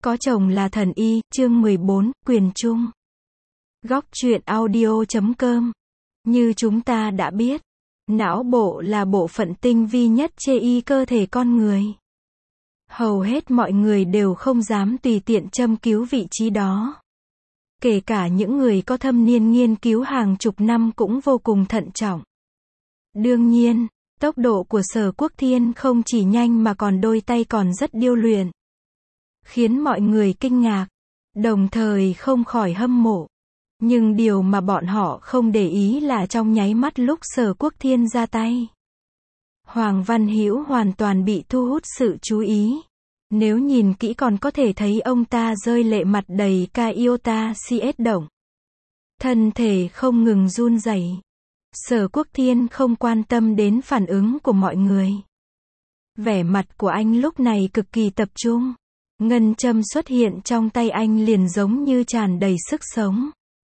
Có chồng là thần y, chương 14, quyền trung. Góc truyện audio.com. Như chúng ta đã biết, não bộ là bộ phận tinh vi nhất trên cơ thể con người. Hầu hết mọi người đều không dám tùy tiện châm cứu vị trí đó. Kể cả những người có thâm niên nghiên cứu hàng chục năm cũng vô cùng thận trọng. Đương nhiên, tốc độ của Sở Quốc Thiên không chỉ nhanh mà còn đôi tay còn rất điêu luyện. Khiến mọi người kinh ngạc, đồng thời không khỏi hâm mộ. Nhưng điều mà bọn họ không để ý là trong nháy mắt lúc Sở Quốc Thiên ra tay, Hoàng Văn Hữu hoàn toàn bị thu hút sự chú ý. Nếu nhìn kỹ còn có thể thấy ông ta rơi lệ, mặt đầy iota cs động. Thân thể không ngừng run rẩy. Sở Quốc Thiên không quan tâm đến phản ứng của mọi người. Vẻ mặt của anh lúc này cực kỳ tập trung. Ngân châm xuất hiện trong tay anh liền giống như tràn đầy sức sống.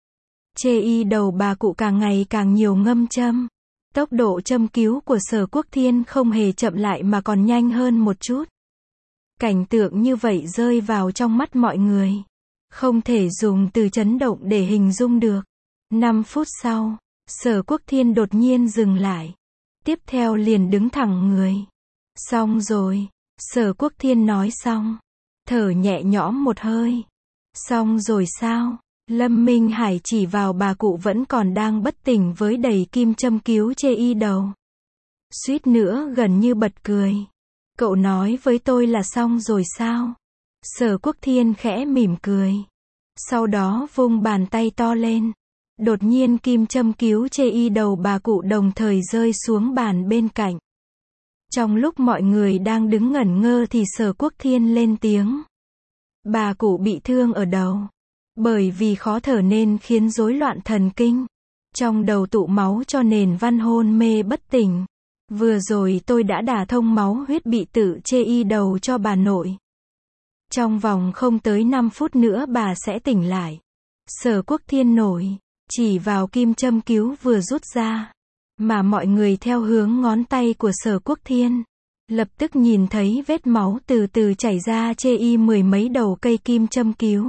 Trên đầu bà cụ càng ngày càng nhiều ngâm châm. Tốc độ châm cứu của Sở Quốc Thiên không hề chậm lại mà còn nhanh hơn một chút. Cảnh tượng như vậy rơi vào trong mắt mọi người. Không thể dùng từ chấn động để hình dung được. 5 phút sau, Sở Quốc Thiên đột nhiên dừng lại. Tiếp theo liền đứng thẳng người. Xong rồi. Sở Quốc Thiên nói xong. Thở nhẹ nhõm một hơi. Xong rồi sao? Lâm Minh Hải chỉ vào bà cụ vẫn còn đang bất tỉnh với đầy kim châm cứu trên đầu. Suýt nữa gần như bật cười. Cậu nói với tôi là xong rồi sao? Sở Quốc Thiên khẽ mỉm cười. Sau đó vung bàn tay to lên. Đột nhiên kim châm cứu trên đầu bà cụ đồng thời rơi xuống bàn bên cạnh. Trong lúc mọi người đang đứng ngẩn ngơ thì Sở Quốc Thiên lên tiếng. Bà cụ bị thương ở đầu. Bởi vì khó thở nên khiến rối loạn thần kinh. Trong đầu tụ máu cho nên Văn hôn mê bất tỉnh. Vừa rồi tôi đã đả thông máu huyết bị tử trên đầu cho bà nội. Trong vòng không tới 5 phút nữa bà sẽ tỉnh lại. Sở Quốc Thiên nổi, chỉ vào kim châm cứu vừa rút ra. Mà mọi người theo hướng ngón tay của Sở Quốc Thiên. Lập tức nhìn thấy vết máu từ từ chảy ra trên mười mấy đầu cây kim châm cứu.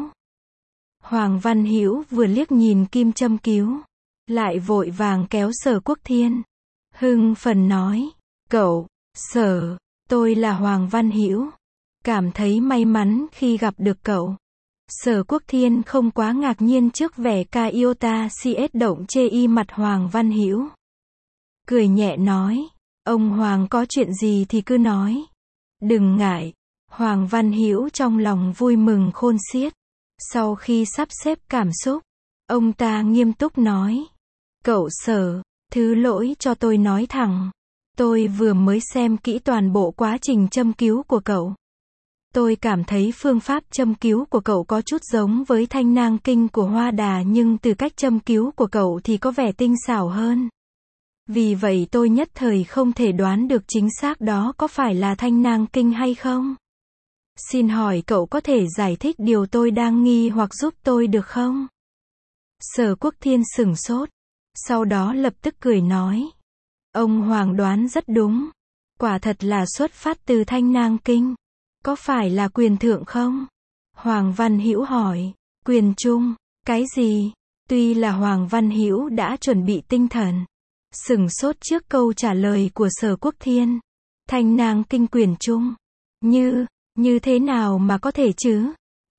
Hoàng Văn Hữu vừa liếc nhìn kim châm cứu, lại vội vàng kéo Sở Quốc Thiên. Hưng phấn nói, cậu, Sở, tôi là Hoàng Văn Hữu. Cảm thấy may mắn khi gặp được cậu. Sở Quốc Thiên không quá ngạc nhiên trước vẻ iota cs động trên mặt Hoàng Văn Hữu. Cười nhẹ nói, ông Hoàng có chuyện gì thì cứ nói. Đừng ngại. Hoàng Văn Hữu trong lòng vui mừng khôn xiết. Sau khi sắp xếp cảm xúc, ông ta nghiêm túc nói. Cậu Sở, thứ lỗi cho tôi nói thẳng. Tôi vừa mới xem kỹ toàn bộ quá trình châm cứu của cậu. Tôi cảm thấy phương pháp châm cứu của cậu có chút giống với thanh nang kinh của Hoa Đà, nhưng từ cách châm cứu của cậu thì có vẻ tinh xảo hơn. Vì vậy tôi nhất thời không thể đoán được chính xác đó có phải là thanh nang kinh hay không. Xin hỏi cậu có thể giải thích điều tôi đang nghi hoặc giúp tôi được không? Sở Quốc Thiên sửng sốt. Sau đó lập tức cười nói. Ông Hoàng đoán rất đúng. Quả thật là xuất phát từ thanh nang kinh. Có phải là quyền thượng không? Hoàng Văn Hữu hỏi. Quyền trung? Cái gì? Tuy là Hoàng Văn Hữu đã chuẩn bị tinh thần. Sửng sốt trước câu trả lời của Sở Quốc Thiên. Thanh nang kinh quyền trung? Như thế nào mà có thể chứ?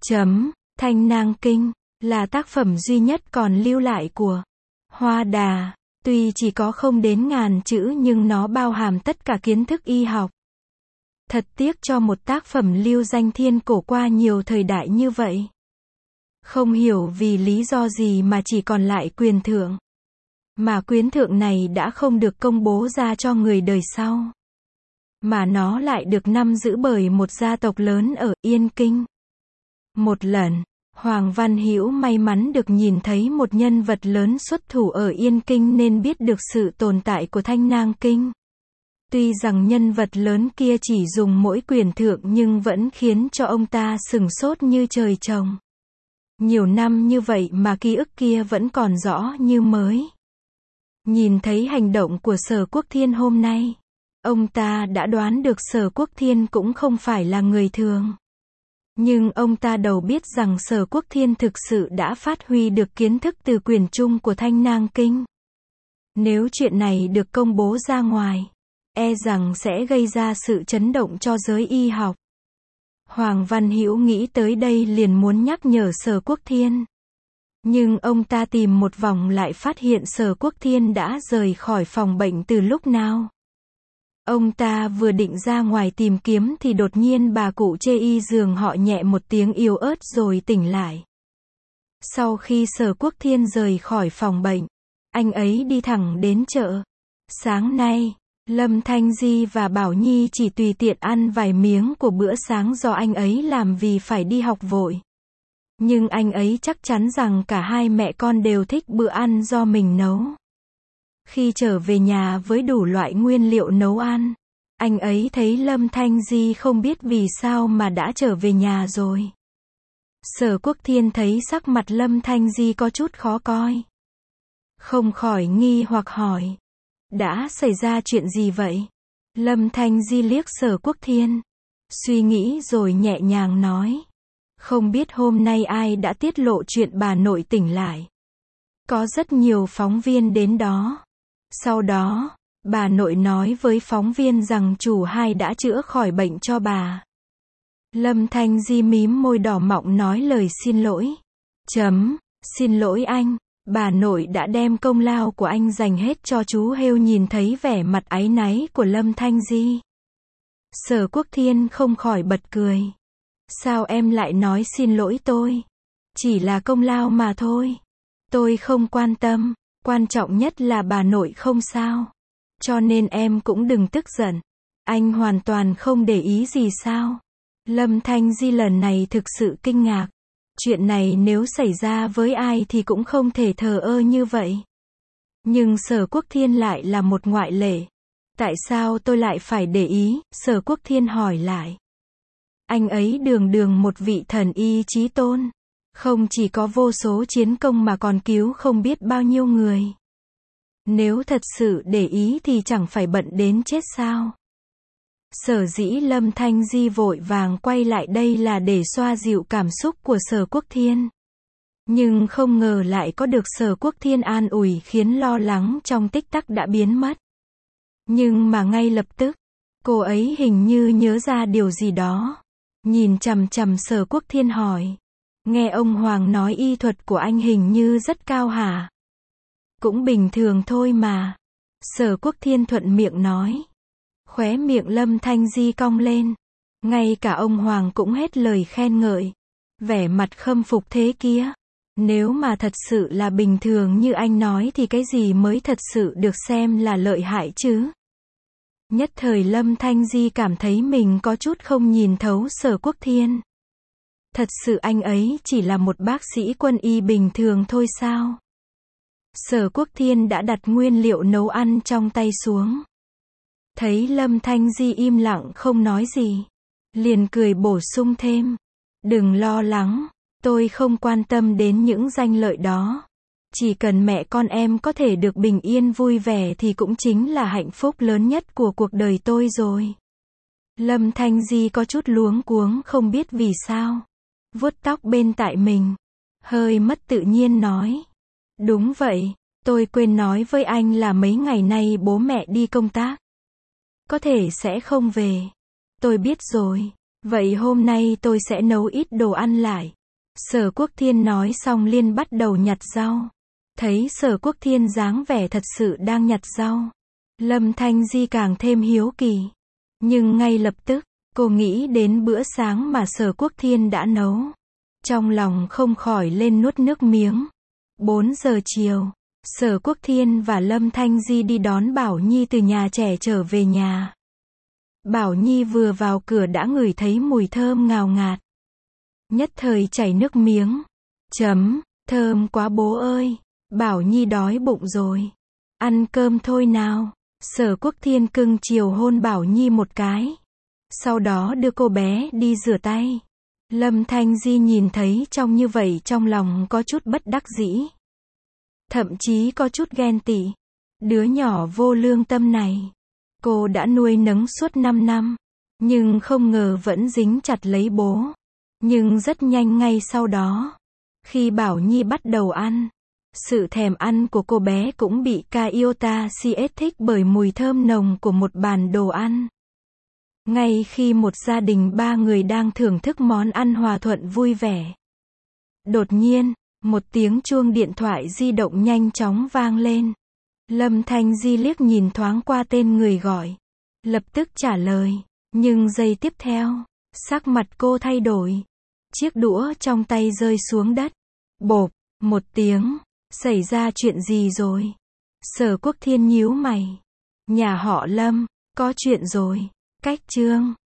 Thanh nang kinh là tác phẩm duy nhất còn lưu lại của Hoa Đà. Tuy chỉ có không đến 1000 chữ nhưng nó bao hàm tất cả kiến thức y học. Thật tiếc cho một tác phẩm lưu danh thiên cổ qua nhiều thời đại như vậy. Không hiểu vì lý do gì mà chỉ còn lại quyền thượng. Mà quyến thượng này đã không được công bố ra cho người đời sau. Mà nó lại được nắm giữ bởi một gia tộc lớn ở Yên Kinh. Một lần, Hoàng Văn Hữu may mắn được nhìn thấy một nhân vật lớn xuất thủ ở Yên Kinh nên biết được sự tồn tại của thanh nang kinh. Tuy rằng nhân vật lớn kia chỉ dùng mỗi quyền thượng nhưng vẫn khiến cho ông ta sửng sốt như trời trồng. Nhiều năm như vậy mà ký ức kia vẫn còn rõ như mới. Nhìn thấy hành động của Sở Quốc Thiên hôm nay, ông ta đã đoán được Sở Quốc Thiên cũng không phải là người thường. Nhưng ông ta đâu biết rằng Sở Quốc Thiên thực sự đã phát huy được kiến thức từ quyền trung của Thanh Nang Kinh. Nếu chuyện này được công bố ra ngoài, e rằng sẽ gây ra sự chấn động cho giới y học. Hoàng Văn Hữu nghĩ tới đây liền muốn nhắc nhở Sở Quốc Thiên. Nhưng ông ta tìm một vòng lại phát hiện Sở Quốc Thiên đã rời khỏi phòng bệnh từ lúc nào. Ông ta vừa định ra ngoài tìm kiếm thì đột nhiên bà cụ chê y giường họ nhẹ một tiếng yếu ớt rồi tỉnh lại. Sau khi Sở Quốc Thiên rời khỏi phòng bệnh, anh ấy đi thẳng đến chợ. Sáng nay, Lâm Thanh Di và Bảo Nhi chỉ tùy tiện ăn vài miếng của bữa sáng do anh ấy làm vì phải đi học vội. Nhưng anh ấy chắc chắn rằng cả hai mẹ con đều thích bữa ăn do mình nấu. Khi trở về nhà với đủ loại nguyên liệu nấu ăn, anh ấy thấy Lâm Thanh Di không biết vì sao mà đã trở về nhà rồi. Sở Quốc Thiên thấy sắc mặt Lâm Thanh Di có chút khó coi. Không khỏi nghi hoặc hỏi. Đã xảy ra chuyện gì vậy? Lâm Thanh Di liếc Sở Quốc Thiên. Suy nghĩ rồi nhẹ nhàng nói. Không biết hôm nay ai đã tiết lộ chuyện bà nội tỉnh lại. Có rất nhiều phóng viên đến đó. Sau đó, bà nội nói với phóng viên rằng chủ hai đã chữa khỏi bệnh cho bà. Lâm Thanh Di mím môi đỏ mọng nói lời xin lỗi. Xin lỗi anh, bà nội đã đem công lao của anh dành hết cho chú heo. Nhìn thấy vẻ mặt áy náy của Lâm Thanh Di, Sở Quốc Thiên không khỏi bật cười. Sao em lại nói xin lỗi tôi? Chỉ là công lao mà thôi. Tôi không quan tâm, quan trọng nhất là bà nội không sao. Cho nên em cũng đừng tức giận. Anh hoàn toàn không để ý gì sao? Lâm Thanh Di lần này thực sự kinh ngạc. Chuyện này nếu xảy ra với ai thì cũng không thể thờ ơ như vậy. Nhưng Sở Quốc Thiên lại là một ngoại lệ. Tại sao tôi lại phải để ý? Sở Quốc Thiên hỏi lại. Anh ấy đường đường một vị thần y chí tôn. Không chỉ có vô số chiến công mà còn cứu không biết bao nhiêu người. Nếu thật sự để ý thì chẳng phải bận đến chết sao? Sở dĩ Lâm Thanh Di vội vàng quay lại đây là để xoa dịu cảm xúc của Sở Quốc Thiên. Nhưng không ngờ lại có được Sở Quốc Thiên an ủi khiến lo lắng trong tích tắc đã biến mất. Nhưng mà ngay lập tức, cô ấy hình như nhớ ra điều gì đó. Nhìn chằm chằm Sở Quốc Thiên hỏi. Nghe ông Hoàng nói y thuật của anh hình như rất cao hả? Cũng bình thường thôi mà. Sở Quốc Thiên thuận miệng nói. Khóe miệng Lâm Thanh Di cong lên. Ngay cả ông Hoàng cũng hết lời khen ngợi. Vẻ mặt khâm phục thế kia. Nếu mà thật sự là bình thường như anh nói thì cái gì mới thật sự được xem là lợi hại chứ? Nhất thời Lâm Thanh Di cảm thấy mình có chút không nhìn thấu Sở Quốc Thiên. Thật sự anh ấy chỉ là một bác sĩ quân y bình thường thôi sao? Sở Quốc Thiên đã đặt nguyên liệu nấu ăn trong tay xuống. Thấy Lâm Thanh Di im lặng không nói gì, liền cười bổ sung thêm. Đừng lo lắng, tôi không quan tâm đến những danh lợi đó. Chỉ cần mẹ con em có thể được bình yên vui vẻ thì cũng chính là hạnh phúc lớn nhất của cuộc đời tôi rồi. Lâm Thanh Di có chút luống cuống không biết vì sao. Vuốt tóc bên tai mình, hơi mất tự nhiên nói. Đúng vậy, tôi quên nói với anh là mấy ngày nay bố mẹ đi công tác. Có thể sẽ không về. Tôi biết rồi. Vậy hôm nay tôi sẽ nấu ít đồ ăn lại. Sở Quốc Thiên nói xong liền bắt đầu nhặt rau. Thấy Sở Quốc Thiên dáng vẻ thật sự đang nhặt rau, Lâm Thanh Di càng thêm hiếu kỳ. Nhưng ngay lập tức, cô nghĩ đến bữa sáng mà Sở Quốc Thiên đã nấu. Trong lòng không khỏi lên nuốt nước miếng. 4 giờ chiều, Sở Quốc Thiên và Lâm Thanh Di đi đón Bảo Nhi từ nhà trẻ trở về nhà. Bảo Nhi vừa vào cửa đã ngửi thấy mùi thơm ngào ngạt. Nhất thời chảy nước miếng. Thơm quá bố ơi. Bảo Nhi đói bụng rồi. Ăn cơm thôi nào. Sở Quốc Thiên cưng chiều hôn Bảo Nhi một cái. Sau đó đưa cô bé đi rửa tay. Lâm Thanh Di nhìn thấy trông như vậy trong lòng có chút bất đắc dĩ. Thậm chí có chút ghen tị. Đứa nhỏ vô lương tâm này, cô đã nuôi nấng suốt 5 năm. Nhưng không ngờ vẫn dính chặt lấy bố. Nhưng rất nhanh ngay sau đó, khi Bảo Nhi bắt đầu ăn, sự thèm ăn của cô bé cũng bị Kyota CS thích bởi mùi thơm nồng của một bàn đồ ăn. Ngay khi một gia đình 3 người đang thưởng thức món ăn hòa thuận vui vẻ, đột nhiên, một tiếng chuông điện thoại di động nhanh chóng vang lên. Lâm Thanh Di liếc nhìn thoáng qua tên người gọi, lập tức trả lời, nhưng giây tiếp theo, sắc mặt cô thay đổi. Chiếc đũa trong tay rơi xuống đất. Bộp, một tiếng, xảy ra chuyện gì rồi? Sở Quốc Thiên nhíu mày. Nhà họ Lâm, có chuyện rồi. Cách chương